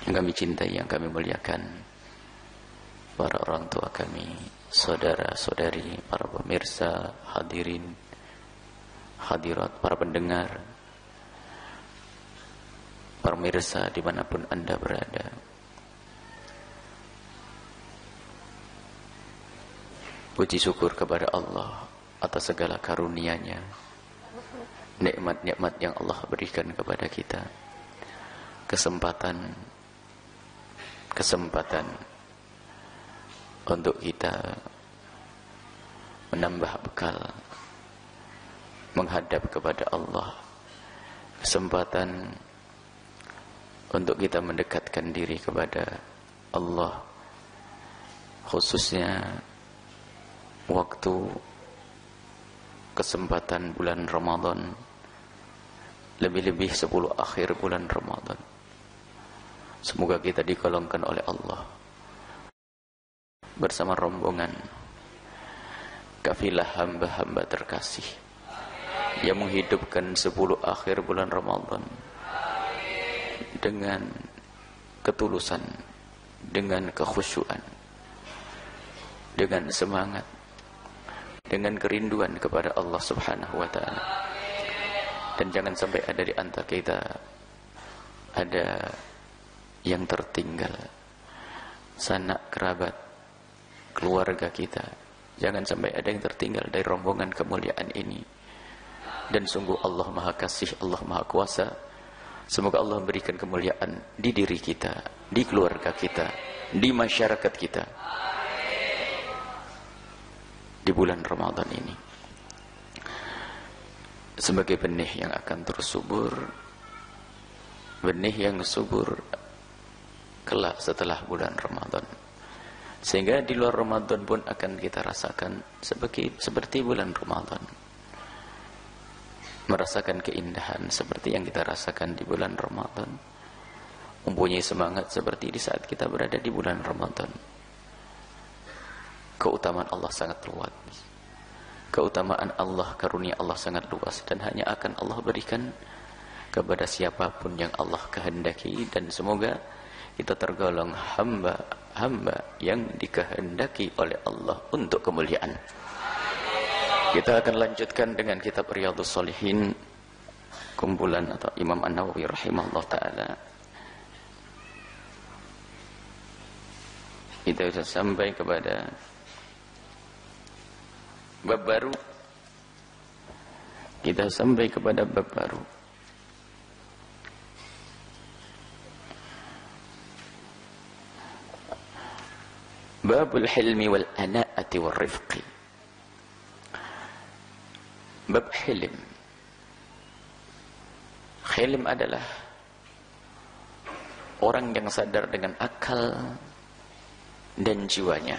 Yang kami cintai, yang kami muliakan, para orang tua kami, saudara-saudari, para pemirsa, hadirin, hadirat, para pendengar, pemirsa dimanapun Anda berada. Puji syukur kepada Allah atas segala karunia-Nya, nikmat-nikmat yang Allah berikan kepada kita, kesempatan untuk kita menambah bekal menghadap kepada Allah, kesempatan untuk kita mendekatkan diri kepada Allah, khususnya waktu kesempatan bulan Ramadan, lebih-lebih 10 akhir bulan Ramadan. Semoga kita digolongkan oleh Allah bersama rombongan kafilah hamba-hamba terkasih yang menghidupkan 10 akhir bulan Ramadan dengan ketulusan, dengan kekhusyuan, dengan semangat, dengan kerinduan kepada Allah Subhanahu wa ta'ala. Dan jangan sampai ada di antara kita ada yang tertinggal, sanak kerabat, keluarga kita. Jangan sampai ada yang tertinggal dari rombongan kemuliaan ini. Dan sungguh Allah Maha Kasih, Allah Maha Kuasa. Semoga Allah memberikan kemuliaan di diri kita, di keluarga kita, di masyarakat kita di bulan Ramadan ini, sebagai benih yang akan terus subur, benih yang subur kelak setelah bulan Ramadan, sehingga di luar Ramadan pun akan kita rasakan seperti bulan Ramadan, merasakan keindahan seperti yang kita rasakan di bulan Ramadan, mempunyai semangat seperti di saat kita berada di bulan Ramadan. Keutamaan Allah sangat luas, keutamaan Allah, karunia Allah sangat luas, dan hanya akan Allah berikan kepada siapapun yang Allah kehendaki. Dan semoga kita tergolong hamba-hamba yang dikehendaki oleh Allah untuk kemuliaan. Kita akan lanjutkan dengan kitab Riyadhus Shalihin, kumpulan atau Imam An-Nawawi rahimahullah ta'ala. Kita sudah sampai kepada bab baru. Kita sampai kepada bab baru. Babul hilmi wal ana'ati wal rifqi. Bab hilm. Hilm adalah orang yang sadar dengan akal dan jiwanya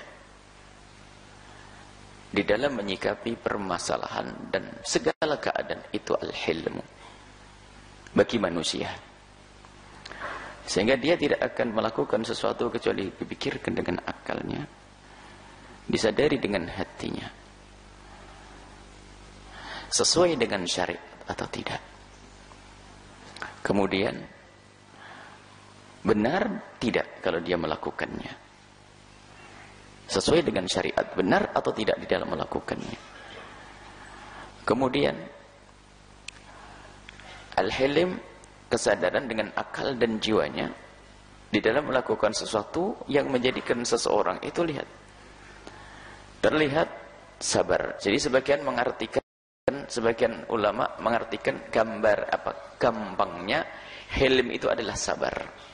di dalam menyikapi permasalahan dan segala keadaan. Itu al-hilmu bagi manusia, sehingga dia tidak akan melakukan sesuatu kecuali dipikirkan dengan akalnya, disadari dengan hatinya, sesuai dengan syariat atau tidak. Kemudian benar tidak kalau dia melakukannya, sesuai dengan syariat, benar atau tidak di dalam melakukannya. Kemudian al-hilm, kesadaran dengan akal dan jiwanya di dalam melakukan sesuatu yang menjadikan seseorang itu terlihat sabar. Jadi sebagian ulama mengartikan gambar gampangnya hilm itu adalah sabar.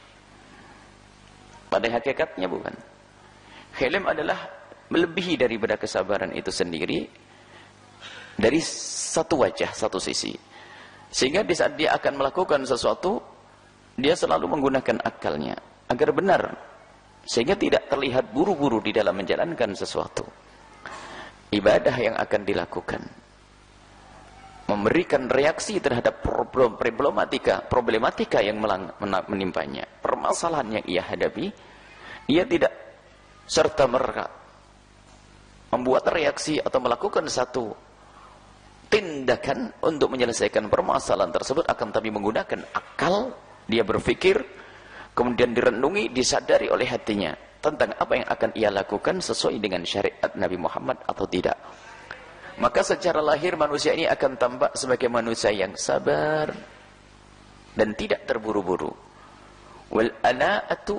Pada hakikatnya bukan. Hilm adalah melebihi daripada kesabaran itu sendiri dari satu wajah, satu sisi. Sehingga di saat dia akan melakukan sesuatu, dia selalu menggunakan akalnya agar benar, sehingga tidak terlihat buru-buru di dalam menjalankan sesuatu ibadah yang akan dilakukan, memberikan reaksi terhadap problematika yang menimpanya, permasalahan yang ia hadapi. Ia tidak serta-merta membuat reaksi atau melakukan satu tindakan untuk menyelesaikan permasalahan tersebut, akan tapi menggunakan akal. Dia berpikir, kemudian direnungi, disadari oleh hatinya tentang apa yang akan ia lakukan sesuai dengan syariat Nabi Muhammad atau tidak. Maka secara lahir manusia ini akan tampak sebagai manusia yang sabar dan tidak terburu-buru. Wal ana'atu,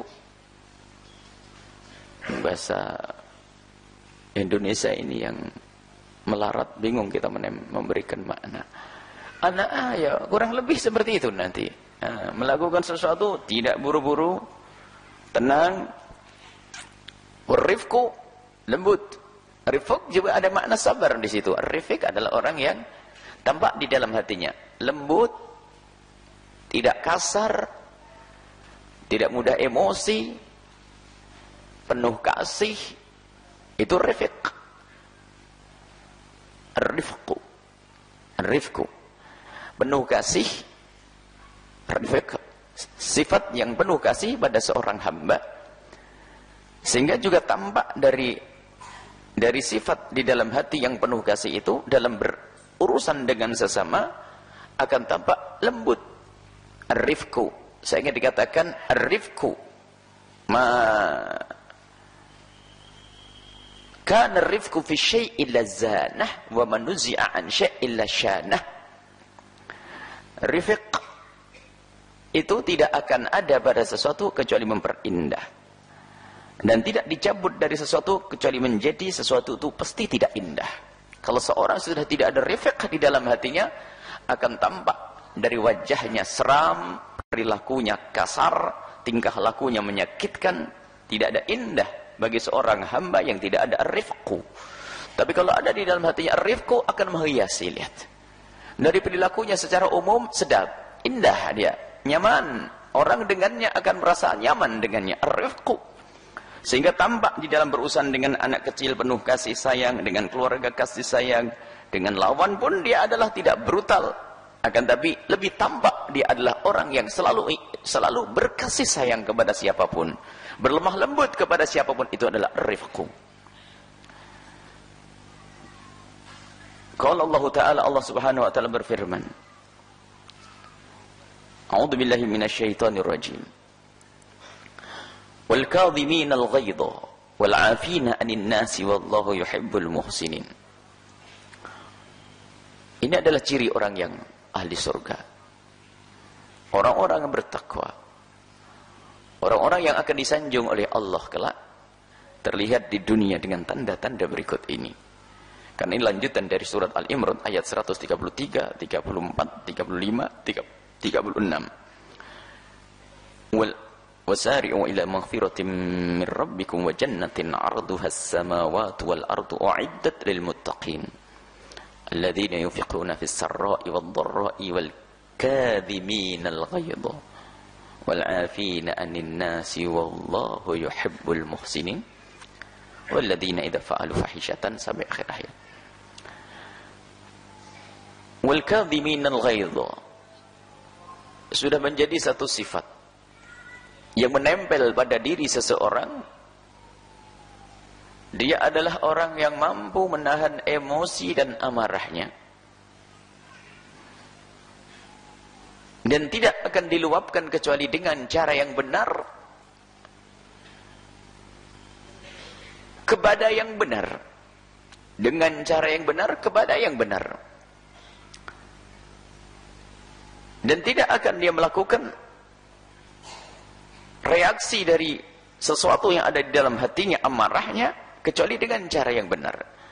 bahasa Indonesia ini yang melarat, bingung kita memberikan makna. Ana'ah ya kurang lebih seperti itu nanti. Melakukan sesuatu tidak buru-buru, tenang. Rifqu, lembut. Rifq juga ada makna sabar di situ. Rifq adalah orang yang tampak di dalam hatinya lembut, tidak kasar, tidak mudah emosi, penuh kasih. Itu rifq. Rifqu, rifqu, penuh kasih. Rifq, sifat yang penuh kasih pada seorang hamba. Sehingga juga tampak dari sifat di dalam hati yang penuh kasih itu, dalam berurusan dengan sesama akan tampak lembut. Ar-rifqu, saya ingin dikatakan ar-rifqu ma kana ar-rifqu fi syai'in lazanah wa man nuzi'a an syai'in lasyanah. Rifq itu tidak akan ada pada sesuatu kecuali memperindah. Dan tidak dicabut dari sesuatu kecuali menjadi sesuatu itu pasti tidak indah. Kalau seorang sudah tidak ada rifq di dalam hatinya, akan tampak dari wajahnya seram, perilakunya kasar, tingkah lakunya menyakitkan, tidak ada indah bagi seorang hamba yang tidak ada rifqu. Tapi kalau ada di dalam hatinya rifqu, akan menghiasi. Lihat, dari perilakunya secara umum sedap, indah dia, nyaman, orang dengannya akan merasa nyaman dengannya, rifqu. Sehingga tampak di dalam berurusan dengan anak kecil penuh kasih sayang, dengan keluarga kasih sayang, dengan lawan pun dia adalah tidak brutal. Akan tapi lebih tampak dia adalah orang yang selalu berkasih sayang kepada siapapun, berlemah lembut kepada siapapun. Itu adalah rifqu. Qala Allah Ta'ala, Allah Subhanahu wa taala berfirman, A'udzu billahi minasyaitonir rajim. Wal kadhimina al-ghaidha wal 'afina 'anil nasi wallahu yuhibbul muhsinin. Ini adalah ciri orang yang ahli surga. Orang-orang yang bertakwa. Orang-orang yang akan disanjung oleh Allah kelak terlihat di dunia dengan tanda-tanda berikut ini. Karena ini lanjutan dari surat Al-Imran ayat 133, 34, 35, 36. Wasari'u ila maghfiratin min rabbikum wa jannatin 'arduha as-samawati wal ardu u'iddat lil muttaqin alladzina yunfiquna fis sarra'i wad dharra'i wal kadhimina al-ghaidha wal 'afina 'anil nasi wallahu yuhibbul muhsinin walladzina idza fa'alu fahishatan sampai akhir ayat. Wal kadhimina al-ghaidha sudah menjadi satu sifat yang menempel pada diri seseorang. Dia adalah orang yang mampu menahan emosi dan amarahnya, dan tidak akan diluapkan kecuali dengan cara yang benar, kepada yang benar, dengan cara yang benar kepada yang benar. Dan tidak akan dia melakukan reaksi dari sesuatu yang ada di dalam hatinya, amarahnya, kecuali dengan cara yang benar.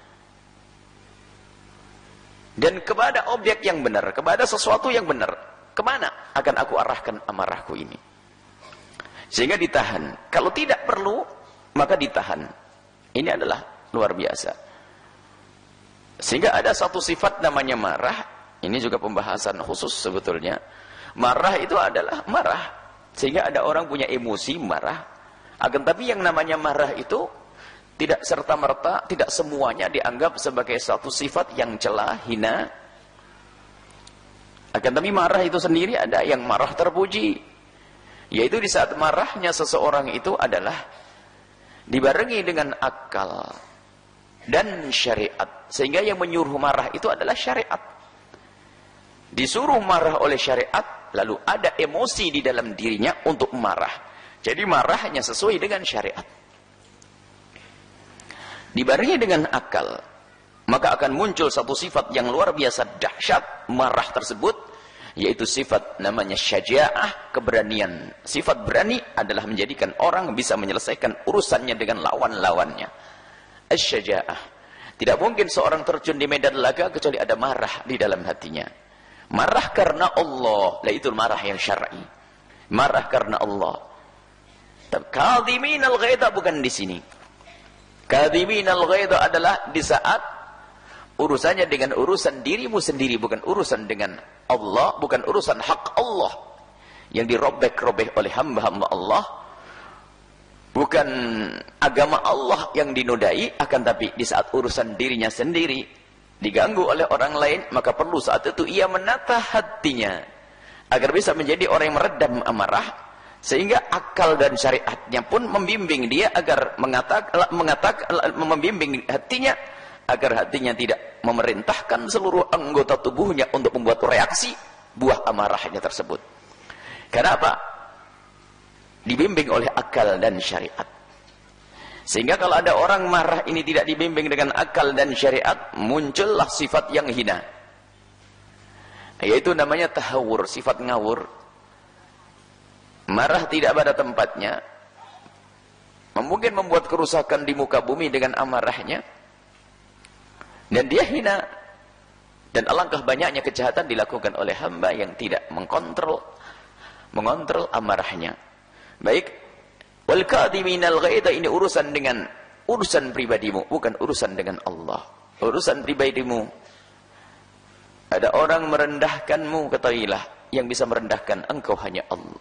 Dan kepada objek yang benar, kepada sesuatu yang benar. Kemana akan aku arahkan amarahku ini? Sehingga ditahan. Kalau tidak perlu, maka ditahan. Ini adalah luar biasa. Sehingga ada satu sifat namanya marah. Ini juga pembahasan khusus sebetulnya. Marah itu adalah marah. Sehingga ada orang punya emosi marah. Akan tapi yang namanya marah itu tidak serta-merta, tidak semuanya dianggap sebagai satu sifat yang celah, hina. Akan tapi marah itu sendiri ada yang marah terpuji. Yaitu di saat marahnya seseorang itu adalah dibarengi dengan akal dan syariat. Sehingga yang menyuruh marah itu adalah syariat. Disuruh marah oleh syariat, lalu ada emosi di dalam dirinya untuk marah. Jadi marahnya sesuai dengan syariat. Dibarengi dengan akal, maka akan muncul satu sifat yang luar biasa dahsyat marah tersebut, yaitu sifat namanya syaja'ah, keberanian. Sifat berani adalah menjadikan orang bisa menyelesaikan urusannya dengan lawan-lawannya. Asy-syaja'ah. Tidak mungkin seorang terjun di medan laga kecuali ada marah di dalam hatinya. Marah karena Allah, itu marah yang syar'i. Marah karena Allah. Kadhiminal ghaidha bukan di sini. Kadhiminal ghaidha adalah di saat urusannya dengan urusan dirimu sendiri, bukan urusan dengan Allah, bukan urusan hak Allah yang dirobek-robek oleh hamba-hamba Allah, bukan agama Allah yang dinodai, akan tapi di saat urusan dirinya sendiri diganggu oleh orang lain, maka perlu saat itu ia menata hatinya agar bisa menjadi orang yang meredam amarah, sehingga akal dan syariatnya pun membimbing dia agar membimbing hatinya agar hatinya tidak memerintahkan seluruh anggota tubuhnya untuk membuat reaksi buah amarahnya tersebut. Kenapa? Dibimbing oleh akal dan syariat. Sehingga kalau ada orang marah ini tidak dibimbing dengan akal dan syariat, muncullah sifat yang hina, yaitu namanya tahawur, sifat ngawur. Marah tidak pada tempatnya, mungkin membuat kerusakan di muka bumi dengan amarahnya, dan dia hina. Dan alangkah banyaknya kejahatan dilakukan oleh hamba yang tidak mengontrol amarahnya. Baik, wal kadhiminal ghaidha, ini urusan dengan urusan pribadimu, bukan urusan dengan Allah. Urusan pribadimu. Ada orang merendahkanmu, ketahuilah yang bisa merendahkan engkau hanya Allah.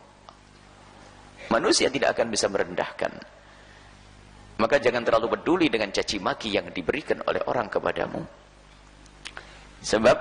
Manusia tidak akan bisa merendahkan. Maka jangan terlalu peduli dengan caci maki yang diberikan oleh orang kepadamu. Sebab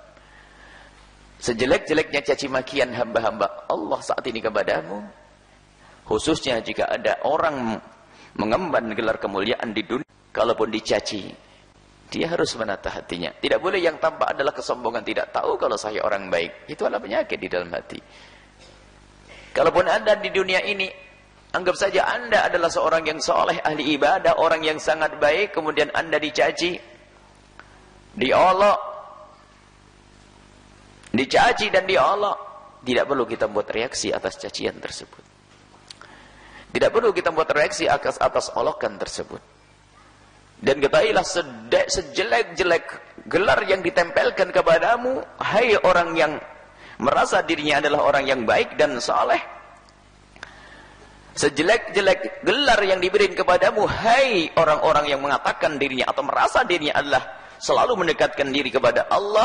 sejelek-jeleknya caci makian hamba-hamba Allah saat ini kepadamu, khususnya jika ada orang mengemban gelar kemuliaan di dunia, kalaupun dicaci, dia harus menata hatinya. Tidak boleh yang tampak adalah kesombongan, tidak tahu kalau saya orang baik. Itu adalah penyakit di dalam hati. Kalaupun Anda di dunia ini, anggap saja Anda adalah seorang yang soleh, ahli ibadah, orang yang sangat baik, kemudian Anda dicaci, diolok, dicaci dan diolok. Tidak perlu kita buat reaksi atas cacian tersebut. Tidak perlu kita buat reaksi atas olokan tersebut. Dan ketahuilah, sejelek-jelek gelar yang ditempelkan kepadamu, hai orang yang merasa dirinya adalah orang yang baik dan saleh, sejelek-jelek gelar yang diberikan kepadamu, hai orang-orang yang mengatakan dirinya atau merasa dirinya adalah selalu mendekatkan diri kepada Allah,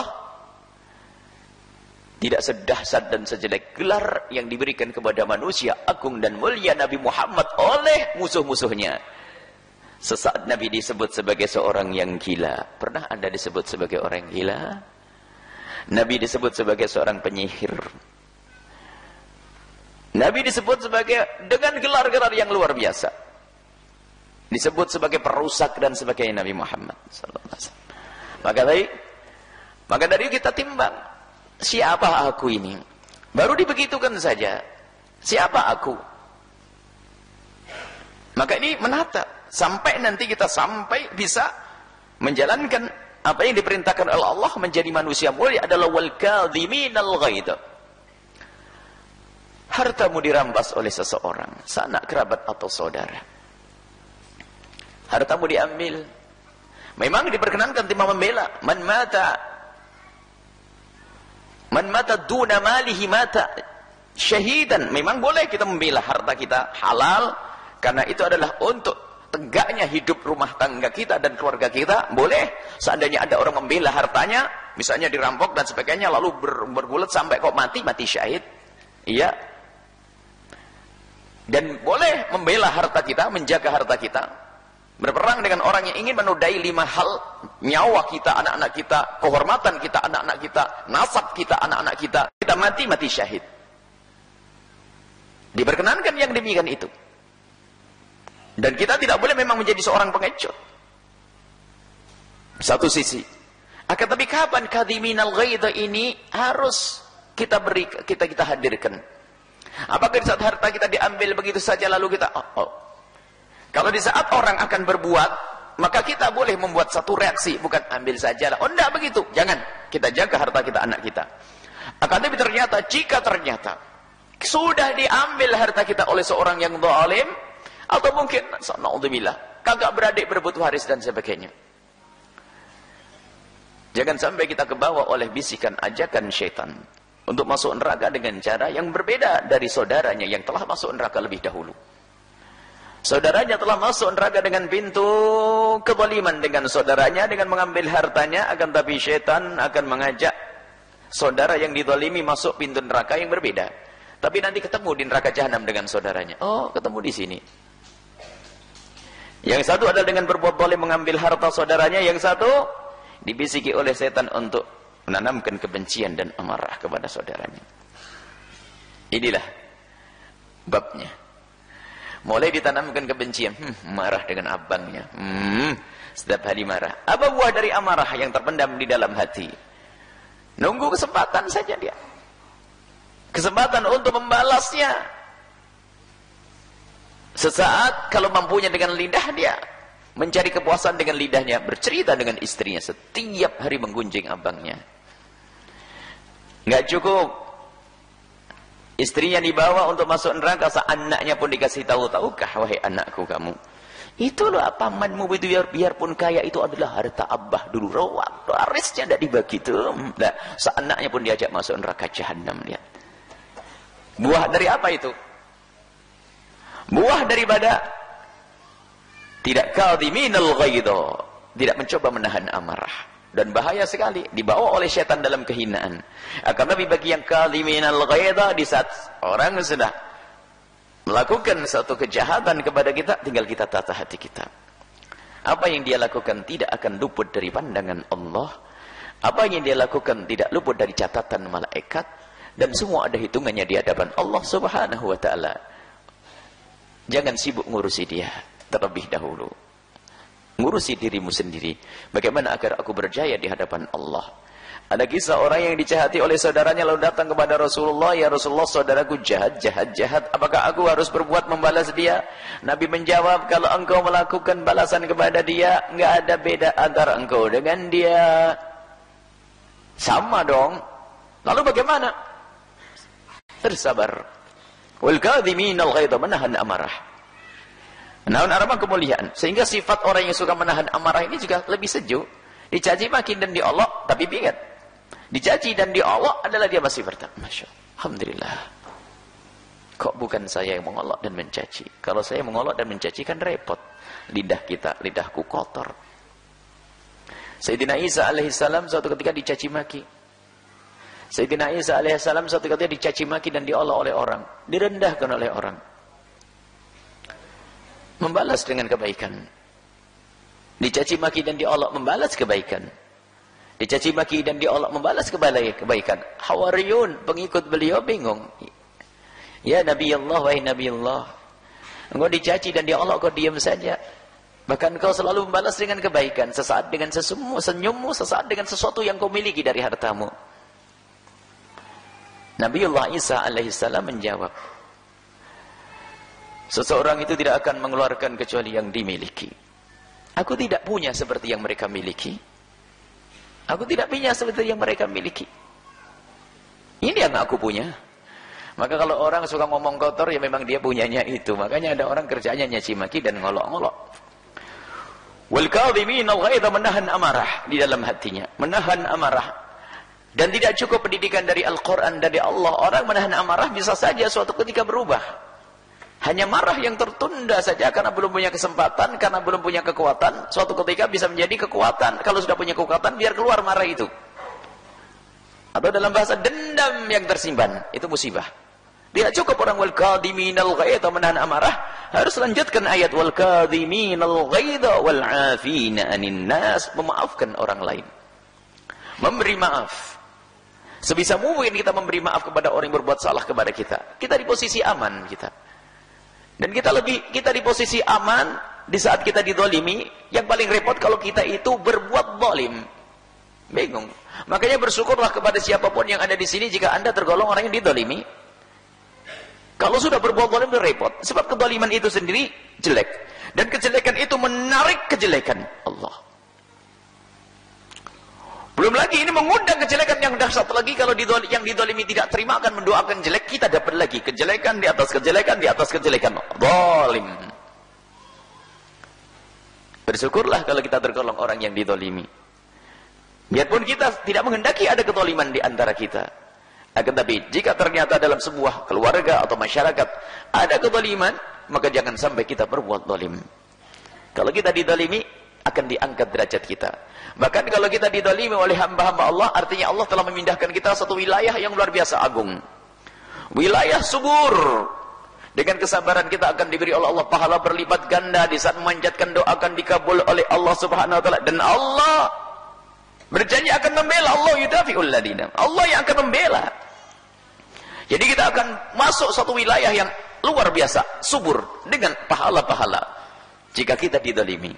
tidak sedahsyat dan sejelek gelar yang diberikan kepada manusia agung dan mulia Nabi Muhammad oleh musuh-musuhnya. Sesaat Nabi disebut sebagai seorang yang gila. Pernah Anda disebut sebagai orang gila? Nabi disebut sebagai seorang penyihir. Nabi disebut sebagai dengan gelar-gelar yang luar biasa. Disebut sebagai perusak dan sebagainya Nabi Muhammad sallallahu alaihi wasallam. Maka dari kita timbang, siapa aku ini? Baru dibegitukan saja. Siapa aku? Maka ini menata sampai nanti kita sampai bisa menjalankan apa yang diperintahkan oleh Allah, menjadi manusia mulia adalah wal kadhiminal ghaidha. Hartamu dirampas oleh seseorang, sanak kerabat atau saudara. Hartamu diambil. Memang diperkenankan timah membela. Man mata duna malihi mata syahidan. Memang boleh kita membela harta kita, halal, karena itu adalah untuk tegaknya hidup rumah tangga kita dan keluarga kita. Boleh. Seandainya ada orang membela hartanya, misalnya dirampok dan sebagainya, lalu bergulat sampai kok mati syahid, iya. Dan boleh membela harta kita, menjaga harta kita, berperang dengan orang yang ingin menodai 5 hal: nyawa kita, anak-anak kita, kehormatan kita, anak-anak kita, nasab kita, anak-anak kita. Kita mati syahid. Diperkenankan yang demikian itu. Dan kita tidak boleh memang menjadi seorang pengecut. Satu sisi. Akan tapi kapan kadhiminal ghaidha ini harus kita hadirkan. Apakah di saat harta kita diambil begitu saja lalu kita Kalau di saat orang akan berbuat, maka kita boleh membuat satu reaksi, bukan ambil sajalah. Oh enggak begitu, jangan. Kita jaga harta kita, anak kita. Akan tetapi ternyata, jika ternyata sudah diambil harta kita oleh seorang yang zalim, atau mungkin na'udzubillah, kakak beradik berebut waris dan sebagainya. Jangan sampai kita kebawa oleh bisikan ajakan syaitan untuk masuk neraka dengan cara yang berbeda dari saudaranya yang telah masuk neraka lebih dahulu. Saudaranya telah masuk neraka dengan pintu kezaliman dengan saudaranya, dengan mengambil hartanya, akan tapi syaitan akan mengajak saudara yang dizalimi masuk pintu neraka yang berbeda. Tapi nanti ketemu di neraka jahanam dengan saudaranya. Oh, ketemu di sini. Yang satu adalah dengan berbuat zalim mengambil harta saudaranya, yang satu dibisiki oleh setan untuk menanamkan kebencian dan amarah kepada saudaranya. Inilah babnya. Mulai ditanamkan kebencian, marah dengan abangnya, setiap hari marah. Apa buah dari amarah yang terpendam di dalam hati? Nunggu kesempatan saja dia. Kesempatan untuk membalasnya. Sesaat kalau mampunya dengan lidah dia mencari kepuasan dengan lidahnya, bercerita dengan istrinya, setiap hari menggunjing abangnya. Nggak cukup istrinya dibawa untuk masuk neraka, anaknya pun dikasih tahu, tahukah wahai anakku kamu, itu loh pamanmu itu biarpun kaya itu adalah harta abah dulu, warisnya tidak dibagi tuh. Nah, anaknya pun diajak masuk neraka jahanam. Lihat buah dari apa itu? Buah daripada tidak kadhiminal ghaidha, tidak mencoba menahan amarah. Dan bahaya sekali, dibawa oleh syaitan dalam kehinaan. Akan lebih bagi yang kadhiminal ghaidha, di saat orang sudah melakukan satu kejahatan kepada kita, tinggal kita tata hati kita. Apa yang dia lakukan tidak akan luput dari pandangan Allah. Apa yang dia lakukan tidak luput dari catatan malaikat. Dan semua ada hitungannya di hadapan Allah Subhanahu wa ta'ala. Jangan sibuk ngurusi dia terlebih dahulu. Ngurusi dirimu sendiri. Bagaimana agar aku berjaya di hadapan Allah. Ada kisah orang yang dicahati oleh saudaranya lalu datang kepada Rasulullah, ya Rasulullah, saudaraku jahat. Apakah aku harus berbuat membalas dia? Nabi menjawab, kalau engkau melakukan balasan kepada dia, enggak ada beda antara engkau dengan dia. Sama dong. Lalu bagaimana? Bersabar. Wal kadhiminal ghaidha, menahan amarah. Menahan amarah kemuliaan. Sehingga sifat orang yang suka menahan amarah ini juga lebih sejuk. Dicaci maki dan diolok, tapi ingat, dicaci dan diolok adalah dia masih bertakwa. Masya Allah. Alhamdulillah. Kok bukan saya yang mengolok dan mencaci? Kalau saya mengolok dan mencaci kan repot. Lidah kita, lidahku kotor. Sayyidina Isa alaihissalam suatu ketika dicaci maki. Sayyidina Isa alaihissalam suatu ketika dicaci maki dan diolok oleh orang. Direndahkan oleh orang. Membalas dengan kebaikan. Dicaci maki dan diolok, membalas kebaikan. Dicaci maki dan diolok, membalas kebaikan. Hawariyun, pengikut beliau bingung. Ya Nabi Allah, wahai Nabi Allah, engkau dicaci dan diolok, kau diam saja. Bahkan kau selalu membalas dengan kebaikan. Sesaat dengan senyummu, sesaat dengan sesuatu yang kau miliki dari hartamu. Nabiullah Isa alaihissalam menjawab, seseorang itu tidak akan mengeluarkan kecuali yang dimiliki. Aku tidak punya seperti yang mereka miliki. Aku tidak punya seperti yang mereka miliki. Ini yang aku punya. Maka kalau orang suka ngomong kotor, ya memang dia punyanya itu. Makanya ada orang kerjanya nyaci maki dan ngolok-ngolok. Wal kadhiminal ghaidha, menahan amarah di dalam hatinya. Menahan amarah. Dan tidak cukup pendidikan dari Al-Quran, dari Allah. Orang menahan amarah bisa saja suatu ketika berubah. Hanya marah yang tertunda saja karena belum punya kesempatan, karena belum punya kekuatan. Suatu ketika bisa menjadi kekuatan. Kalau sudah punya kekuatan, biar keluar marah itu. Atau dalam bahasa dendam yang tersimpan. Itu musibah. Tidak cukup orang wal kadhiminal ghaidha, menahan amarah. Harus lanjutkan ayat wal kadhiminal ghaidha wal 'afina 'anil nas, memaafkan orang lain. Memberi maaf. Sebisa mungkin kita memberi maaf kepada orang yang berbuat salah kepada kita. Kita di posisi aman kita. Dan kita di posisi aman di saat kita dizalimi. Yang paling repot kalau kita itu berbuat zalim. Bingung. Makanya bersyukurlah kepada siapapun yang ada di sini jika Anda tergolong orang yang dizalimi. Kalau sudah berbuat zalim itu repot. Sebab kezaliman itu sendiri jelek. Dan kejelekan itu menarik kejelekan Allah. Belum lagi ini mengundang kejelekan yang dahsyat lagi. Kalau yang dizalimi tidak terima akan mendoakan jelek, kita dapat lagi kejelekan di atas kejelekan di atas kejelekan. Zalim. Bersyukurlah kalau kita tergolong orang yang dizalimi. Biarpun kita tidak menghendaki ada kezaliman di antara kita. Akan tapi jika ternyata dalam sebuah keluarga atau masyarakat ada kezaliman, maka jangan sampai kita berbuat zalim. Kalau kita dizalimi, akan diangkat derajat kita. Bahkan kalau kita dizalimi oleh hamba-hamba Allah, artinya Allah telah memindahkan kita satu wilayah yang luar biasa agung. Wilayah subur. Dengan kesabaran kita akan diberi oleh Allah pahala berlipat ganda. Di saat memanjatkan doa akan dikabul oleh Allah Subhanahu wa taala. Dan Allah berjanji akan membela. Allah yudafi'ul ladina. Allah yang akan membela. Jadi kita akan masuk satu wilayah yang luar biasa, subur dengan pahala-pahala jika kita dizalimi.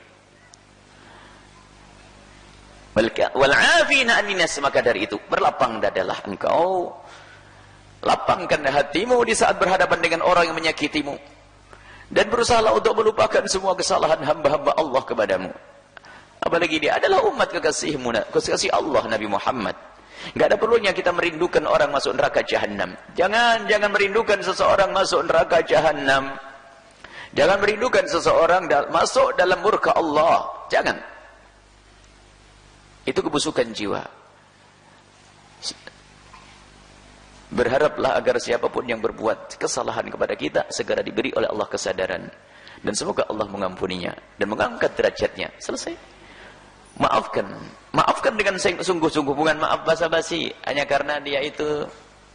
Wal'afina aninas, maka dari itu berlapang dadalah engkau, lapangkan hatimu di saat berhadapan dengan orang yang menyakitimu, dan berusahalah untuk melupakan semua kesalahan hamba-hamba Allah kepadamu. Apalagi dia adalah umat kekasihmu, kekasih Allah Nabi Muhammad. Enggak ada perlunya kita merindukan orang masuk neraka jahanam. Jangan merindukan seseorang masuk neraka jahanam. Jangan merindukan seseorang masuk dalam murka Allah. Jangan. Itu kebusukan jiwa. Berharaplah agar siapapun yang berbuat kesalahan kepada kita segera diberi oleh Allah kesadaran, dan semoga Allah mengampuninya dan mengangkat derajatnya. Selesai. Maafkan dengan sungguh-sungguh, bukan maaf basa-basi hanya karena dia itu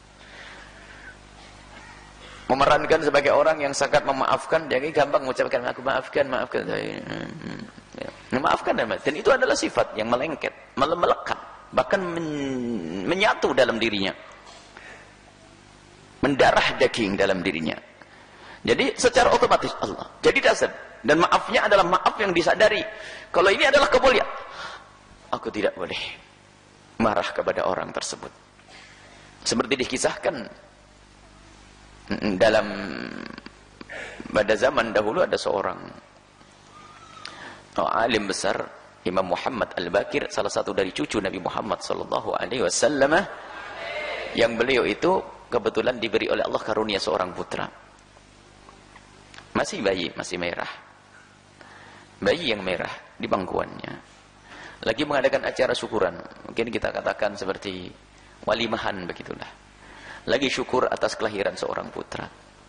memerankan sebagai orang yang sangat memaafkan. Jadi gampang mengucapkan aku maafkan. Memaafkan, dan itu adalah sifat yang melengket, melekat, bahkan menyatu dalam dirinya, mendarah daging dalam dirinya. Jadi secara otomatis Allah jadi dasar, dan maafnya adalah maaf yang disadari. Kalau ini adalah kemuliaan, aku tidak boleh marah kepada orang tersebut. Seperti dikisahkan pada zaman dahulu ada seorang alim besar, Imam Muhammad Al-Bakir, salah satu dari cucu Nabi Muhammad sallallahu alaihi wasallam, yang beliau itu kebetulan diberi oleh Allah karunia seorang putra. Masih bayi, masih merah. Bayi yang merah di bangkuannya. Lagi mengadakan acara syukuran. Mungkin kita katakan seperti walimahan begitulah. Lagi syukur atas kelahiran seorang putra.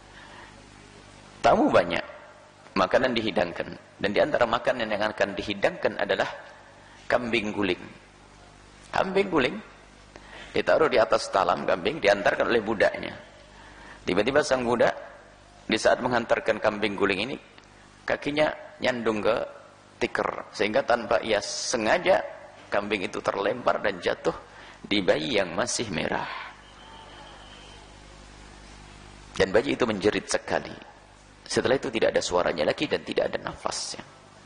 Tamu banyak. Makanan dihidangkan, dan di antara makanan yang akan dihidangkan adalah kambing guling. Kambing guling ditaruh di atas talam kambing, diantarkan oleh budaknya. Tiba-tiba sang budak di saat menghantarkan kambing guling ini, kakinya nyandung ke tikar, sehingga tanpa ia sengaja kambing itu terlempar dan jatuh di bayi yang masih merah. Dan bayi itu menjerit sekali. Setelah itu tidak ada suaranya lagi dan tidak ada nafasnya.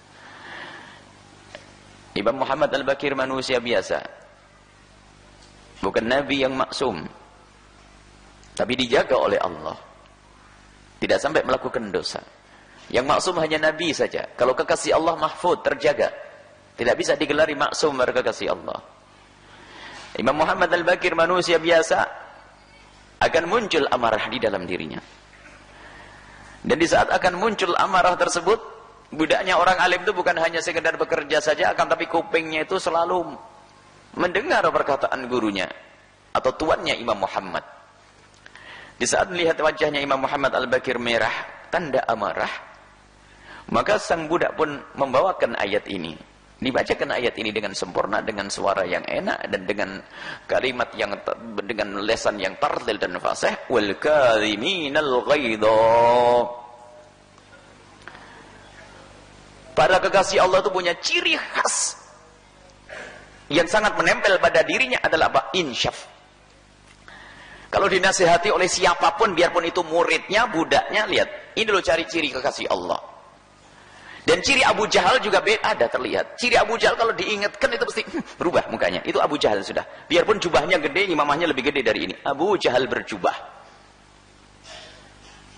Imam Muhammad Al-Bakir manusia biasa, bukan nabi yang maksum, tapi dijaga oleh Allah, tidak sampai melakukan dosa. Yang maksum hanya nabi saja. Kalau kekasih Allah mahfud, terjaga, tidak bisa digelari maksum pada kekasih Allah. Imam Muhammad Al-Bakir manusia biasa, akan muncul amarah di dalam dirinya. Dan di saat akan muncul amarah tersebut, budaknya orang alim itu bukan hanya sekedar bekerja saja, akan tapi kupingnya itu selalu mendengar perkataan gurunya atau tuannya Imam Muhammad. Di saat melihat wajahnya Imam Muhammad Al-Bakir merah, tanda amarah, maka sang budak pun membawakan ayat ini. Dibacakan ayat ini dengan sempurna, dengan suara yang enak, dan dengan kalimat yang dengan lesan yang tartil dan fasih. Wal kadhiminal ghaidha. Para kekasih Allah itu punya ciri khas yang sangat menempel pada dirinya adalah apa? Insyaf. Kalau dinasihati oleh siapapun, biarpun itu muridnya, budaknya, lihat, ini loh ciri-ciri kekasih Allah. Dan ciri Abu Jahal juga ada terlihat. Ciri Abu Jahal kalau diingatkan itu pasti berubah mukanya. Itu Abu Jahal sudah. Biarpun jubahnya gede, imamahnya lebih gede dari ini. Abu Jahal berjubah.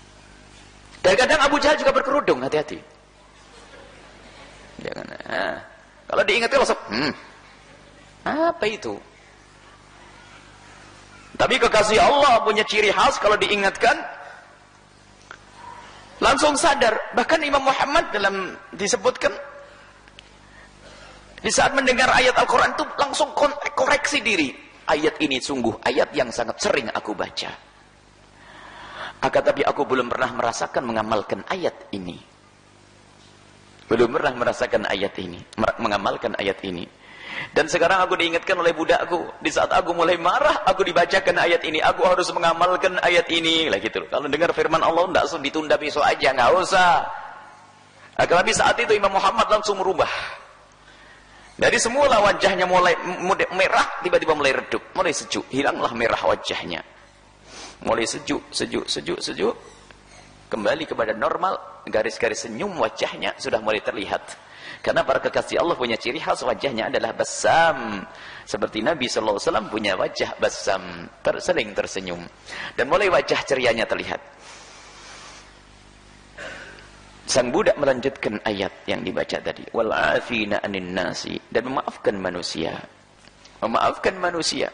Dan kadang Abu Jahal juga berkerudung, hati-hati. Jangan. Kalau diingatkan langsung, apa itu? Tapi kekasih Allah punya ciri khas kalau diingatkan langsung sadar. Bahkan Imam Muhammad dalam disebutkan di saat mendengar ayat Al-Quran itu langsung koreksi diri. Ayat ini sungguh ayat yang sangat sering aku baca. Akan tapi aku belum pernah merasakan mengamalkan ayat ini. Belum pernah merasakan ayat ini, mengamalkan ayat ini. Dan sekarang aku diingatkan oleh budakku, di saat aku mulai marah, aku dibacakan ayat ini, aku harus mengamalkan ayat ini. Lah gitu. Kalau dengar firman Allah, tidak usah ditunda besok aja, nggak usah. Akan tapi saat itu Imam Muhammad langsung merubah. Dari semula wajahnya mulai merah, tiba-tiba mulai redup, mulai sejuk, hilanglah merah wajahnya. Mulai sejuk. Kembali kepada normal, garis-garis senyum wajahnya sudah mulai terlihat. Karena para kekasih Allah punya ciri khas wajahnya adalah basam. Seperti Nabi SAW punya wajah basam, sering tersenyum. Dan mulai wajah cerianya terlihat. Sang budak melanjutkan ayat yang dibaca tadi. Wal'afina anin nasi. Dan memaafkan manusia. Memaafkan manusia.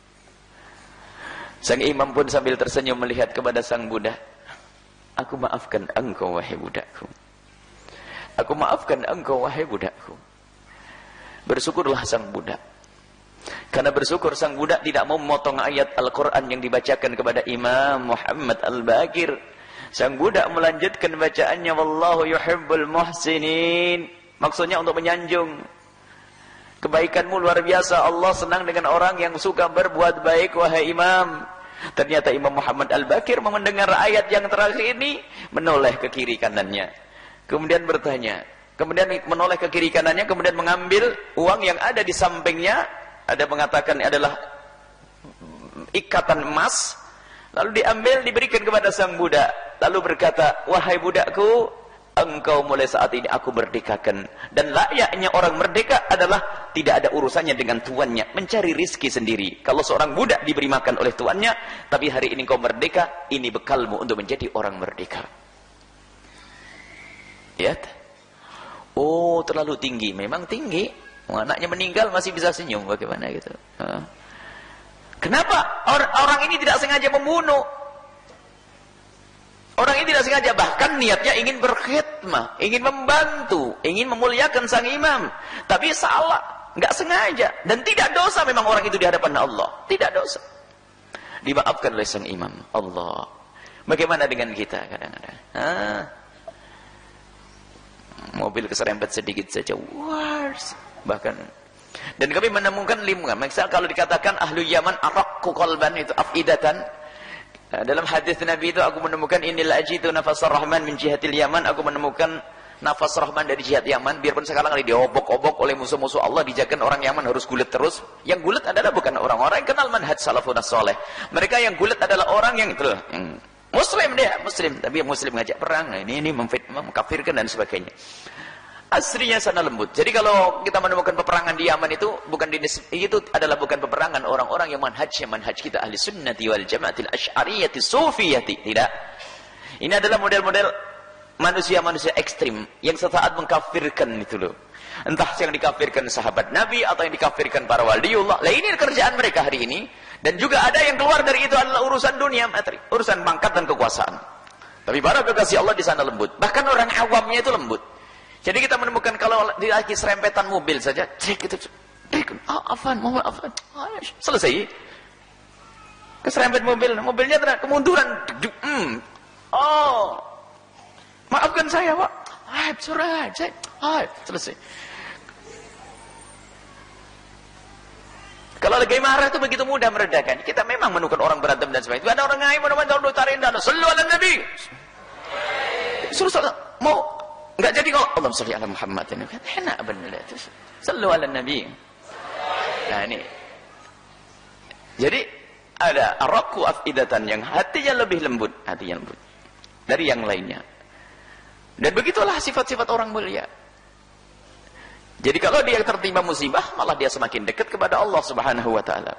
Sang imam pun sambil tersenyum melihat kepada sang budak. Aku maafkan engkau wahai budakku. Aku maafkan engkau wahai budakku. Bersyukurlah sang budak. Karena bersyukur sang budak tidak mau memotong ayat Al-Quran yang dibacakan kepada Imam Muhammad Al-Baqir. Sang budak melanjutkan bacaannya. Wallahu yuhibbul muhsinin. Maksudnya untuk menyanjung. Kebaikanmu luar biasa. Allah senang dengan orang yang suka berbuat baik wahai imam. Ternyata Imam Muhammad Al-Baqir mendengar ayat yang terakhir ini. Menoleh ke kiri kanannya. Kemudian bertanya, kemudian menoleh ke kiri kanannya, kemudian mengambil uang yang ada di sampingnya, ada mengatakan adalah ikatan emas, lalu diambil diberikan kepada sang budak, lalu berkata, wahai budakku, engkau mulai saat ini aku merdekakan, dan layaknya orang merdeka adalah tidak ada urusannya dengan tuannya, mencari rizki sendiri. Kalau seorang budak diberi makan oleh tuannya, tapi hari ini kau merdeka, ini bekalmu untuk menjadi orang merdeka. Lihat. Oh, terlalu tinggi. Memang tinggi. Anaknya meninggal masih bisa senyum. Bagaimana gitu. Kenapa? Orang ini tidak sengaja membunuh. Orang ini tidak sengaja. Bahkan niatnya ingin berkhidmah. Ingin membantu. Ingin memuliakan sang imam. Tapi salah. Nggak sengaja. Dan tidak dosa memang orang itu di hadapan Allah. Tidak dosa. Dimaafkan oleh sang imam. Allah. Bagaimana dengan kita kadang-kadang? Mobil keserempet sedikit saja, wars. Bahkan, dan kami menemukan lingkungan. Misal kalau dikatakan ahlu Yaman araqu qalban, itu afidatan. Dalam hadis Nabi itu aku menemukan inilah ajitu nafasar rahman min jihatil Yaman. Aku menemukan nafas rahman dari jihad Yaman. Biarpun sekarang kali diobok-obok oleh musuh-musuh Allah, dijaga orang Yaman harus gulat terus. Yang gulat adalah bukan orang-orang yang kenal manhaj salafun saleh. Mereka yang gulat adalah orang yang Muslim dia, Muslim, tapi Muslim ngajak perang, ini mengkafirkan dan sebagainya. Aslinya sana lembut. Jadi kalau kita menemukan peperangan di Yaman itu adalah bukan peperangan orang-orang yang manhaj kita ahli sunnati wal jamaatil asy'ariyati sufiyati. Tidak. Ini adalah model-model manusia-manusia ekstrim yang sesaat mengkafirkan itu loh. Entah yang dikafirkan sahabat Nabi atau yang dikafirkan para waliullah. Lah ini kerjaan mereka hari ini. Dan juga ada yang keluar dari itu adalah urusan dunia materi, urusan pangkat dan kekuasaan. Tapi para kekasih Allah di sana lembut. Bahkan orang awamnya itu lembut. Jadi kita menemukan kalau di lagi serempetan mobil saja, cek itu, afan, selesai. Keserempet mobilnya kemunduran. Oh, maafkan saya Pak. Surah, selesai. Kalau lagi marah itu begitu mudah meredakan. Kita memang menemukan orang berantem dan sebagainya. Ada orang ngaim, orang tarin dan sallu ala nabi. Suruh mau enggak jadi kalau Allahumma shalli ala Muhammad ini enak benar itu. Sallu ala nabi. Nah ini. Jadi ada araqu afidatan yang hatinya lebih lembut, dari yang lainnya. Dan begitulah sifat-sifat orang mulia. Jadi kalau dia tertimpa musibah, malah dia semakin dekat kepada Allah Subhanahu wa taala.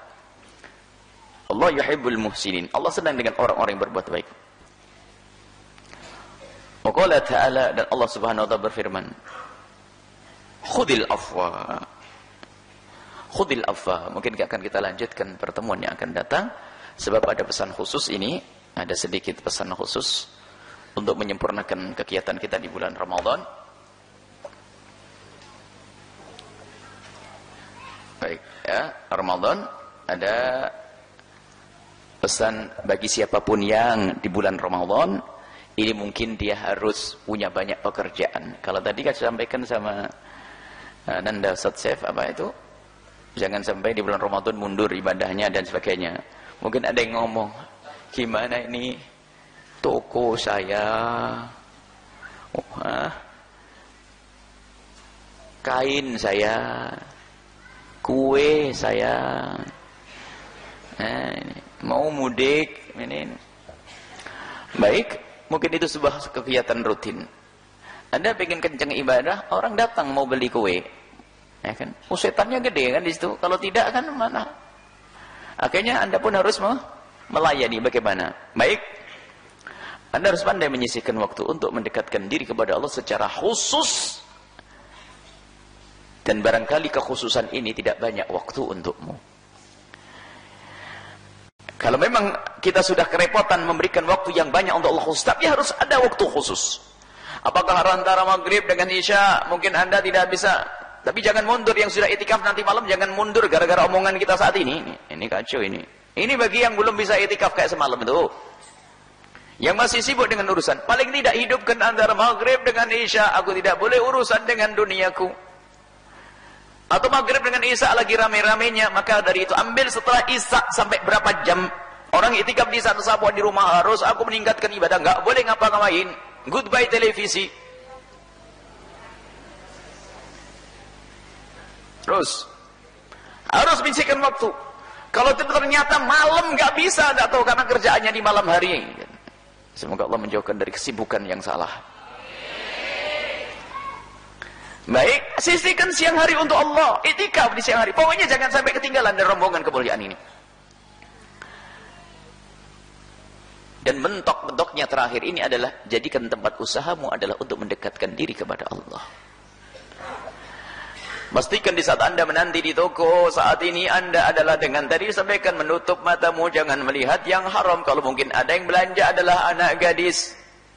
Allah yuhibbul muhsinin. Allah senang dengan orang-orang yang berbuat baik. Wa qala ta'ala, dan Allah Subhanahu wa taala berfirman, khudil afwa. Khudil afwa. Mungkin akan kita lanjutkan pertemuan yang akan datang, sebab ada pesan khusus ini, ada sedikit pesan khusus untuk menyempurnakan kegiatan kita di bulan Ramadan. Baik, ya, Ramadan ada pesan bagi siapapun yang di bulan Ramadan ini mungkin dia harus punya banyak pekerjaan. Kalau tadi kan sampaikan sama Nanda Ustaz Chef apa itu? Jangan sampai di bulan Ramadan mundur ibadahnya dan sebagainya. Mungkin ada yang ngomong, gimana ini toko saya, kain saya, kue saya, mau mudik ini. Baik, mungkin itu sebuah kegiatan rutin. Anda pengen kenceng ibadah, orang datang mau beli kue, ya kan? Setannya gede kan di situ. Kalau tidak kan mana? Akhirnya Anda pun harus melayani. Bagaimana? Baik, Anda harus pandai menyisihkan waktu untuk mendekatkan diri kepada Allah secara khusus. Dan barangkali kekhususan ini tidak banyak waktu untukmu. Kalau memang kita sudah kerepotan memberikan waktu yang banyak untuk Allah khusus, tapi harus ada waktu khusus. Apakah antara maghrib dengan isya mungkin Anda tidak bisa, tapi jangan mundur. Yang sudah itikaf nanti malam jangan mundur gara-gara omongan kita saat ini. Ini kacau ini. Ini bagi yang belum bisa itikaf kayak semalam itu, yang masih sibuk dengan urusan. Paling tidak hidupkan antara maghrib dengan isya. Aku tidak boleh urusan dengan duniaku. Atau maghrib dengan isya lagi rame-ramenya, maka dari itu ambil setelah isya sampai berapa jam. Orang itikaf di satu sabuan di rumah, harus aku meningkatkan ibadah, nggak boleh ngapa-ngapain. Goodbye televisi. Terus harus menyisihkan waktu. Kalau ternyata malam nggak bisa, nggak tahu karena kerjaannya di malam hari. Semoga Allah menjauhkan dari kesibukan yang salah. Baik, sisihkan siang hari untuk Allah, itikaf di siang hari. Pokoknya jangan sampai ketinggalan dari rombongan kemuliaan ini. Dan mentok-mentoknya terakhir ini adalah jadikan tempat usahamu adalah untuk mendekatkan diri kepada Allah. Pastikan di saat Anda menanti di toko saat ini Anda adalah dengan tadi disampaikan menutup matamu, jangan melihat yang haram. Kalau mungkin ada yang belanja adalah anak gadis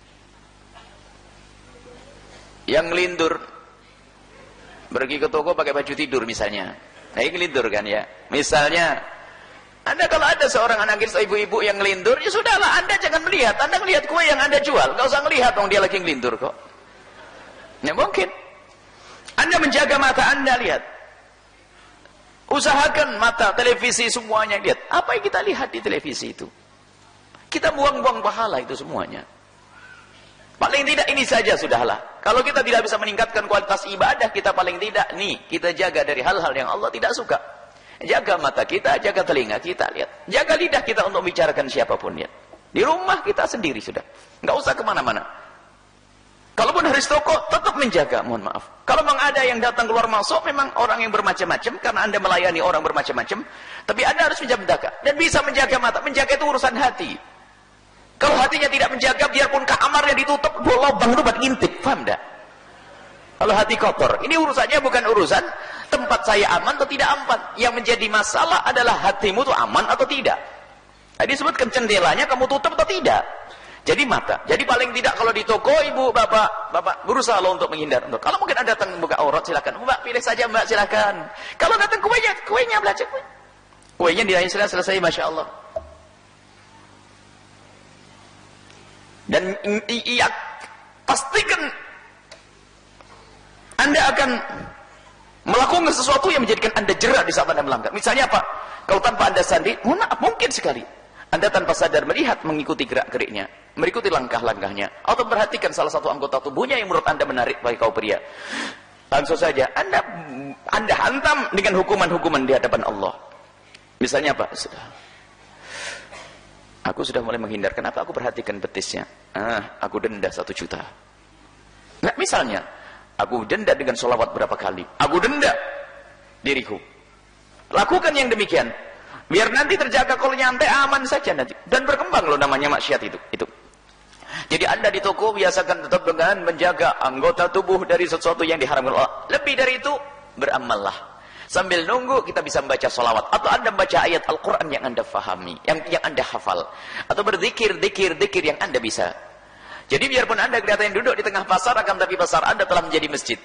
yang ngelindur, pergi ke toko pakai baju tidur misalnya, nah ini ngelindur kan ya. Misalnya Anda kalau ada seorang anak gadis ibu-ibu yang ngelindur, ya sudahlah, Anda jangan melihat. Anda melihat kue yang Anda jual, nggak usah melihat dong dia lagi ngelindur kok. Ya mungkin Anda menjaga mata Anda, lihat. Usahakan mata, televisi semuanya lihat. Apa yang kita lihat di televisi itu? Kita buang-buang pahala itu semuanya. Paling tidak ini saja sudahlah. Kalau kita tidak bisa meningkatkan kualitas ibadah kita, paling tidak nih kita jaga dari hal-hal yang Allah tidak suka. Jaga mata kita, jaga telinga kita, lihat. Jaga lidah kita untuk membicarakan siapapun, lihat. Di rumah kita sendiri sudah. Nggak usah kemana-mana. Kalaupun harus toko, tetap menjaga, mohon maaf. Kalau memang ada yang datang keluar masuk, memang orang yang bermacam-macam, karena Anda melayani orang bermacam-macam, tapi Anda harus menjaga. Dan bisa menjaga mata. Menjaga itu urusan hati. Kalau hatinya tidak menjaga, biarpun kamarnya ditutup, lubang itu buat ngintip, paham tak? Kalau hati kotor, ini urusannya bukan urusan tempat saya aman atau tidak aman. Yang menjadi masalah adalah hatimu itu aman atau tidak. Tadi disebutkan jendelanya kamu tutup atau tidak. Jadi mata. Jadi paling tidak kalau di toko ibu bapak berusaha loh untuk menghindar. Kalau mungkin ada datang buka aurat silakan. Mbak pilih saja mbak silakan. Kalau datang kuenya belajar kue. Kuenya dia selesai masya Allah. Dan iya pastikan Anda akan melakukan sesuatu yang menjadikan Anda jera di saat Anda melanggar. Misalnya apa? Kalau tanpa Anda sadar, mungkin sekali Anda tanpa sadar melihat, mengikuti gerak-geriknya, mengikuti langkah-langkahnya, atau perhatikan salah satu anggota tubuhnya yang menurut Anda menarik bagi kaum pria. Langsung saja Anda hantam dengan hukuman-hukuman di hadapan Allah. Misalnya apa? Aku sudah mulai menghindar. Kenapa aku perhatikan betisnya? Aku denda 1 juta. Nah, misalnya aku denda dengan sholawat berapa kali. Aku denda diriku. Lakukan yang demikian. Biar nanti terjaga, kalau nyantai aman saja nanti. Dan berkembang loh namanya maksiat itu. Jadi Anda di toko biasakan tetap dengan menjaga anggota tubuh dari sesuatu yang diharamkan Allah. Lebih dari itu, beramallah. Sambil nunggu kita bisa membaca sholawat. Atau Anda membaca ayat Al-Quran yang Anda fahami, yang Anda hafal. Atau berzikir yang Anda bisa. Jadi biarpun Anda kelihatan duduk di tengah pasar, akan tapi pasar Anda telah menjadi masjid.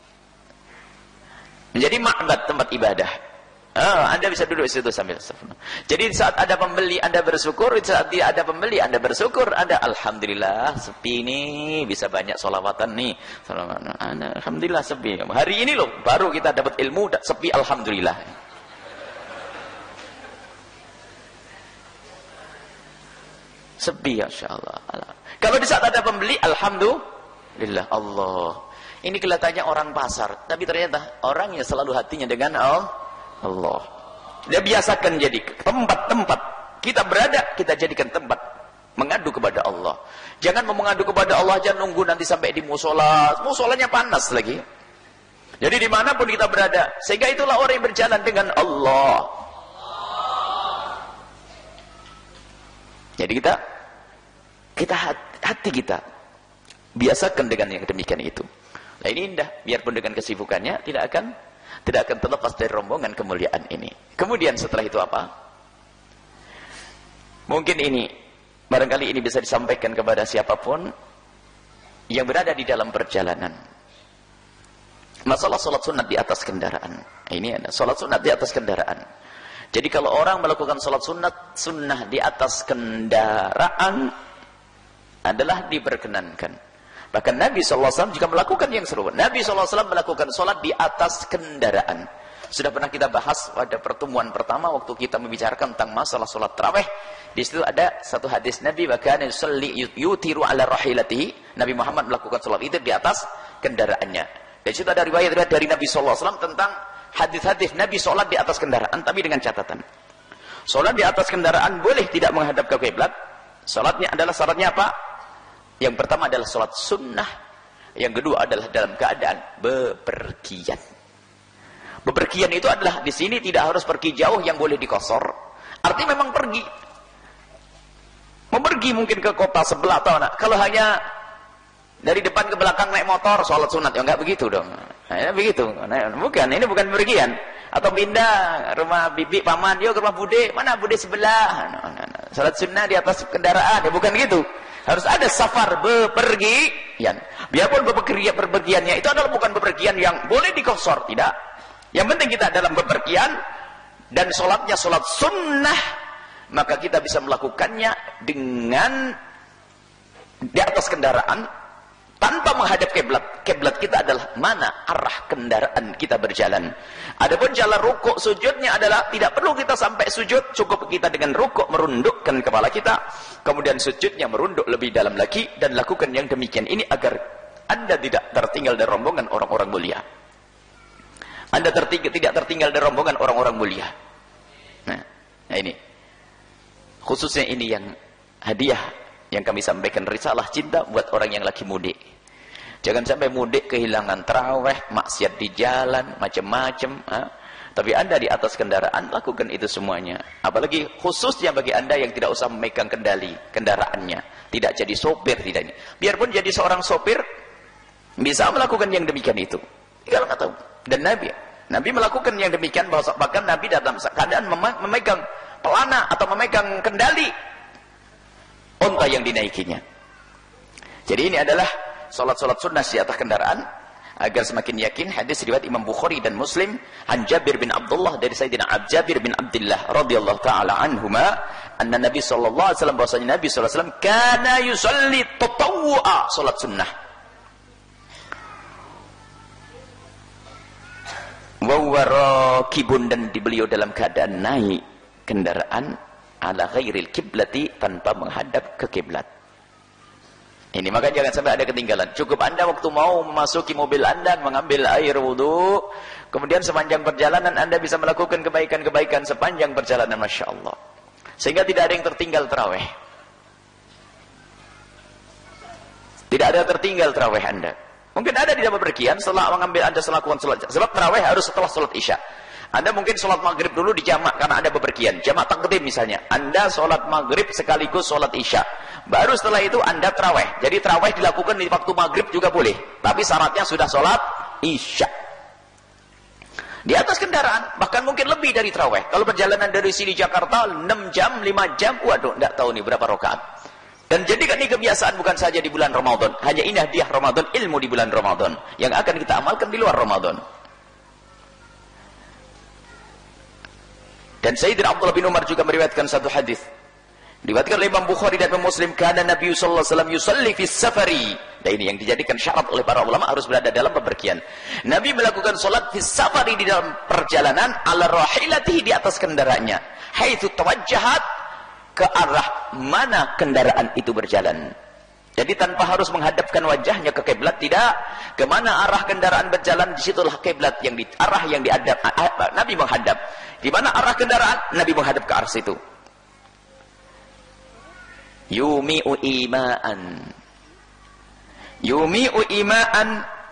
Menjadi ma'bad, tempat ibadah. Anda bisa duduk di situ sambil. Jadi saat ada pembeli Anda bersyukur, saat tidak ada pembeli Anda bersyukur. Anda alhamdulillah sepi nih, bisa banyak sholawatan nih. Alhamdulillah sepi. Hari ini loh baru kita dapat ilmu sepi, alhamdulillah. Sepi, insya Allah. Kalau di saat ada pembeli, alhamdulillah Allah. Ini kelihatannya orang pasar, tapi ternyata orang yang selalu hatinya dengan Allah. Dia biasakan jadi tempat-tempat kita berada, kita jadikan tempat mengadu kepada Allah. Jangan mau mengadu kepada Allah aja nunggu nanti sampai di musola. Musolanya panas lagi. Jadi dimanapun kita berada, sehingga itulah orang yang berjalan dengan Allah. Jadi kita hati kita biasakan dengan yang demikian itu. Nah ini indah, biarpun dengan kesibukannya tidak akan terlepas dari rombongan kemuliaan ini. Kemudian setelah itu apa? Mungkin ini, barangkali ini bisa disampaikan kepada siapapun yang berada di dalam perjalanan. Masalah sholat sunat di atas kendaraan. Ini ada sholat sunat di atas kendaraan. Jadi kalau orang melakukan sholat sunnah di atas kendaraan adalah diperkenankan. Bahkan Nabi SAW juga melakukan yang serupa. Nabi SAW melakukan sholat di atas kendaraan. Sudah pernah kita bahas pada pertemuan pertama waktu kita membicarakan tentang masalah sholat tarawih. Di situ ada satu hadis Nabi, bahkan yutiru ala rahilatihi. Nabi Muhammad melakukan sholat itu di atas kendaraannya. Di situ ada riwayat dari Nabi SAW tentang hadis-hadis Nabi sholat di atas kendaraan, tapi dengan catatan. Sholat di atas kendaraan boleh tidak menghadap ke kiblat. Sholatnya adalah syaratnya apa? Yang pertama adalah sholat sunnah. Yang kedua adalah dalam keadaan bepergian. Bepergian itu adalah di sini tidak harus pergi jauh, yang boleh dikosor. Artinya memang pergi. Mau pergi mungkin ke kota sebelah atau kalau hanya dari depan ke belakang naik motor sholat sunat, ya enggak begitu dong. Nah, begitu. Nah, bukan, ini bukan bepergian. Atau pindah rumah bibi paman, yuk ke rumah bude, mana bude sebelah. Sholat sunnah di atas kendaraan, ya bukan gitu. Harus ada safar, bepergian. Biarpun bepergiannya itu adalah bukan bepergian yang boleh dikosor, tidak. Yang penting kita dalam bepergian dan sholatnya sholat sunnah, maka kita bisa melakukannya dengan di atas kendaraan tanpa menghadap kiblat. Kiblat kita adalah mana arah kendaraan kita berjalan. Adapun jalan rukuk sujudnya adalah tidak perlu kita sampai sujud, cukup kita dengan rukuk merundukkan kepala kita, kemudian sujudnya merunduk lebih dalam lagi, dan lakukan yang demikian ini agar Anda tidak tertinggal dari rombongan orang-orang mulia. Anda tidak tertinggal dari rombongan orang-orang mulia. Nah ini khususnya ini yang hadiah yang kami sampaikan, risalah cinta buat orang yang lagi mudik. Jangan sampai mudik kehilangan tarawih, maksiat di jalan, macam-macam. Tapi Anda di atas kendaraan lakukan itu semuanya. Apalagi khususnya bagi Anda yang tidak usah memegang kendali kendaraannya, tidak jadi sopir, tidak ini. Biarpun jadi seorang sopir bisa melakukan yang demikian itu. Kalau nggak tahu. Dan Nabi melakukan yang demikian, bahkan Nabi dalam keadaan memegang pelana atau memegang kendali unta yang dinaikinya. Jadi ini adalah sholat-sholat sunnah di atas kendaraan, agar semakin yakin. Hadis riwayat Imam Bukhari dan Muslim, an Jabir bin Abdullah, dari Sayyidina Jabir bin Abdullah radhiyallahu taala anhuma, anna Nabi sallallahu alaihi wasallam, bahwasanya Nabi sallallahu alaihi wasallam kana yusalli tatawwu'a, salat sunnah. Wa warakibun, dan beliau dalam keadaan naik kendaraan ala ghairil kiblati, tanpa menghadap ke kiblat. Ini maka jangan sampai ada ketinggalan. Cukup Anda waktu mau memasuki mobil Anda mengambil air wudu, kemudian sepanjang perjalanan Anda bisa melakukan kebaikan-kebaikan sepanjang perjalanan, Masya Allah. Sehingga tidak ada yang tertinggal tarawih. Tidak ada tertinggal tarawih Anda. Mungkin ada di dalam bepergian setelah mengambil Anda melakukan sholat. Sebab tarawih harus setelah sholat isya. Anda mungkin sholat maghrib dulu di jamak karena ada bepergian. Jamak takdim misalnya. Anda sholat maghrib sekaligus sholat isya. Baru setelah itu Anda tarawih. Jadi tarawih dilakukan di waktu maghrib juga boleh. Tapi syaratnya sudah sholat isya. Di atas kendaraan. Bahkan mungkin lebih dari tarawih. Kalau perjalanan dari sini Jakarta 6 jam, 5 jam. Waduh, tidak tahu nih berapa rakaat. Dan jadikan ini kebiasaan bukan saja di bulan Ramadan. Hanya ini hadiah Ramadan, ilmu di bulan Ramadan. Yang akan kita amalkan di luar Ramadan. Dan Sayyidina Abdullah bin Umar juga meriwayatkan satu hadis. Diriwayatkan oleh Imam Bukhari dan Imam Muslim, kana Nabi sallallahu alaihi wasallam yusalli fi safari. Dan ini yang dijadikan syarat oleh para ulama harus berada dalam bepergian. Nabi melakukan salat fi safari di dalam perjalanan ala rahilatihi di atas kendaraannya. Haitsu tawajjahat, ke arah mana kendaraan itu berjalan. Jadi tanpa harus menghadapkan wajahnya ke kiblat, tidak. Kemana arah kendaraan berjalan, disitulah kiblat yang arah yang dihadap. Nabi menghadap. Di mana arah kendaraan, Nabi menghadap ke arah situ. Yumi'u ima'an. Yumi'u ima'an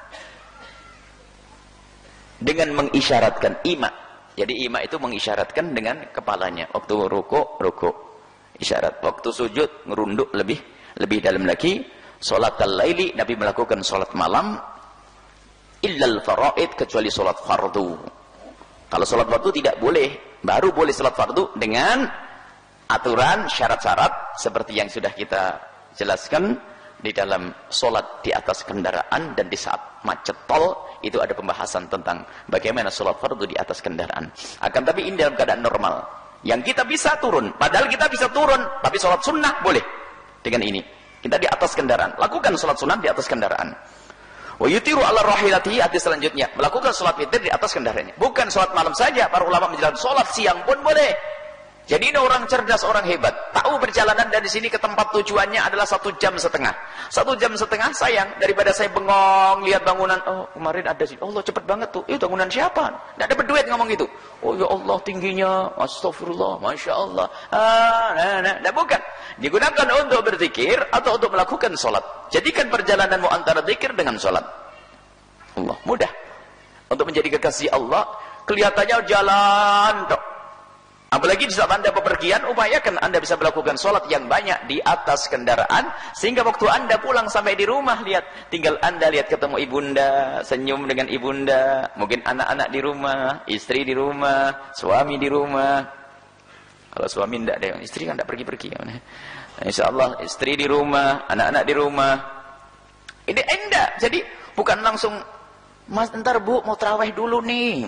dengan mengisyaratkan ima. Jadi ima itu mengisyaratkan dengan kepalanya. Waktu rukuk, rukuk. Isyarat. Waktu sujud, ngerunduk lebih dalam lagi. Salat al-laili, Nabi melakukan salat malam. Illal faraid, kecuali salat fardu. Kalau salat fardu tidak boleh. Baru boleh salat fardu dengan aturan syarat-syarat seperti yang sudah kita jelaskan di dalam salat di atas kendaraan dan di saat macet tol. Itu ada pembahasan tentang bagaimana salat fardu di atas kendaraan. Akan tapi ini dalam keadaan normal. Yang kita bisa turun. Padahal kita bisa turun. Tapi salat sunnah boleh. Dengan ini. Kita di atas kendaraan. Lakukan salat sunnah di atas kendaraan. Wa yutiru ala rahilatihi, hadis selanjutnya. Melakukan salat witir di atas kendaraannya. Bukan salat malam saja. Para ulama menjelaskan salat siang pun boleh. Jadi ini orang cerdas, orang hebat. Tahu perjalanan dari sini ke tempat tujuannya adalah 1,5 jam. 1,5 jam sayang. Daripada saya bengong, lihat bangunan. Oh kemarin ada sini. Allah cepat banget tuh. Itu bangunan siapa? Tidak ada berduit ngomong gitu. Oh ya Allah tingginya. Astagfirullah. Masya Allah. Nah, bukan. Digunakan untuk berzikir atau untuk melakukan sholat. Jadikan perjalananmu antara zikir dengan sholat. Allah mudah. Untuk menjadi kekasih Allah, kelihatannya jalan dok. Apalagi di saat Anda bepergian, upayakan Anda bisa melakukan sholat yang banyak di atas kendaraan, sehingga waktu Anda pulang sampai di rumah, lihat, tinggal Anda lihat ketemu ibunda, senyum dengan ibunda, mungkin anak-anak di rumah, istri di rumah, suami di rumah. Kalau suami tidak ada, istri kan tidak pergi-pergi. Insya Allah istri di rumah, anak-anak di rumah. Ini enggak, jadi bukan langsung, mas ntar bu mau terawih dulu nih.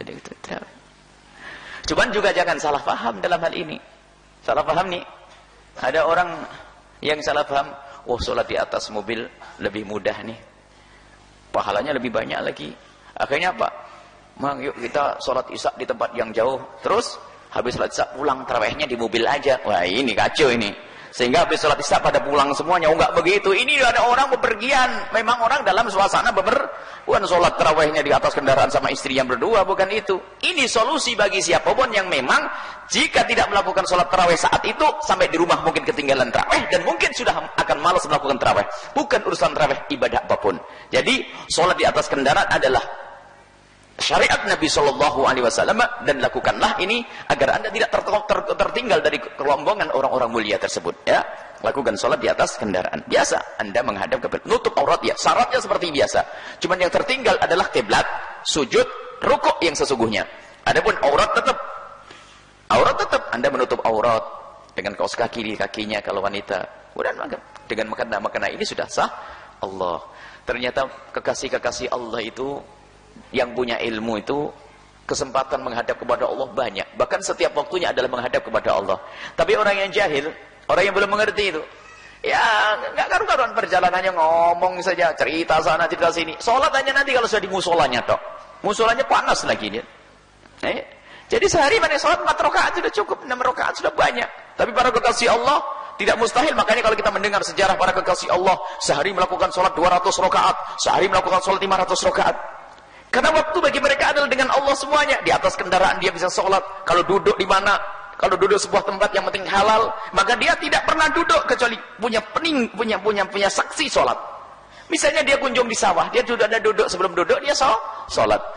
Cuman juga jangan salah paham dalam hal ini. Salah paham nih. Ada orang yang salah paham, oh sholat di atas mobil lebih mudah nih. Pahalanya lebih banyak lagi. Akhirnya apa? Mang, yuk kita sholat isya di tempat yang jauh. Terus habis sholat isya pulang tarawihnya di mobil aja. Wah ini kacau ini. Sehingga habis sholat isya pada pulang semuanya. Oh enggak begitu. Ini ada orang bepergian. Memang orang dalam suasana bukan sholat tarawihnya di atas kendaraan sama istri yang berdua. Bukan itu. Ini solusi bagi siapapun yang memang jika tidak melakukan sholat tarawih saat itu, sampai di rumah mungkin ketinggalan tarawih dan mungkin sudah akan malas melakukan tarawih. Bukan urusan tarawih, ibadah apapun. Jadi sholat di atas kendaraan adalah syariat Nabi SAW, dan lakukanlah ini agar Anda tidak tertinggal dari kelompongan orang-orang mulia tersebut. Ya, lakukan sholat di atas kendaraan. Biasa Anda menghadap ke kiblat, nutup aurat ya, syaratnya seperti biasa. Cuman yang tertinggal adalah kiblat, sujud, rukuk yang sesungguhnya. Adapun aurat tetap Anda menutup aurat dengan kaos kaki di kakinya kalau wanita. Kemudian dengan makna ini sudah sah. Allah. Ternyata kekasih-kekasih Allah itu yang punya ilmu itu kesempatan menghadap kepada Allah banyak. Bahkan setiap waktunya adalah menghadap kepada Allah. Tapi orang yang jahil, orang yang belum mengerti itu, ya nggak karu-karuan perjalanannya, ngomong saja, cerita sana, cerita sini. Sholat hanya nanti kalau sudah di musolanya tok. Musolanya panas lagi dia. Jadi sehari mana sholat 4 rakaat sudah cukup, 6 rakaat sudah banyak. Tapi para kekasih Allah tidak mustahil. Makanya kalau kita mendengar sejarah para kekasih Allah, sehari melakukan sholat 200 rakaat, sehari melakukan sholat 500 rakaat. Karena waktu bagi mereka adalah dengan Allah semuanya. Di atas kendaraan dia bisa sholat. Kalau duduk di mana, kalau duduk sebuah tempat yang penting halal, maka dia tidak pernah duduk kecuali punya saksi sholat. Misalnya dia kunjung di sawah, dia sudah ada duduk, sebelum duduk dia sholat.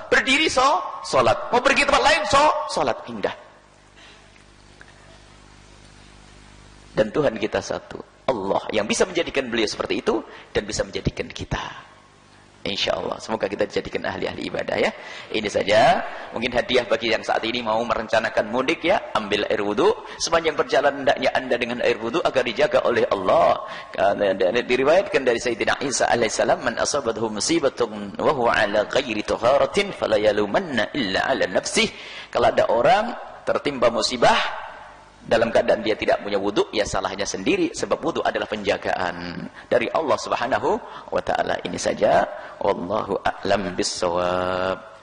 Berdiri salat. Mau pergi tempat lain salat. Indah. Dan Tuhan kita satu, Allah, yang bisa menjadikan beliau seperti itu dan bisa menjadikan kita. InsyaAllah. Semoga kita dijadikan ahli-ahli ibadah ya. Ini saja. Mungkin hadiah bagi yang saat ini mau merencanakan mudik ya. Ambil air wudu. Sepanjang perjalanan hendaknya anda dengan air wudu agar dijaga oleh Allah. Karena diriwayatkan dari Sayyidina Isa alaihissalam, man asabathu musibatun wa huwa ala ghairi taharatin fala yalumanna illa ala nafsih. Kalau ada orang tertimpa musibah dalam keadaan dia tidak punya wudu, ya salahnya sendiri, sebab wudu adalah penjagaan dari Allah Subhanahu wa taala. Ini saja, wallahu a'lam bissawab.